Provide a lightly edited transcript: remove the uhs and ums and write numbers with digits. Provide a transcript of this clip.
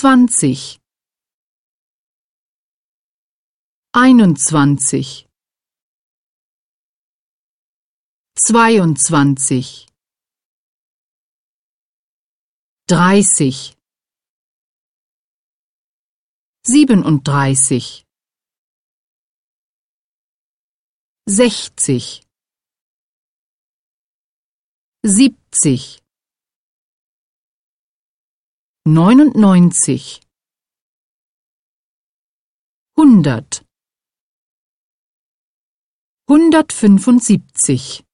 20, 21, 22, 30, 37, 60, 70, 99, 100, 175.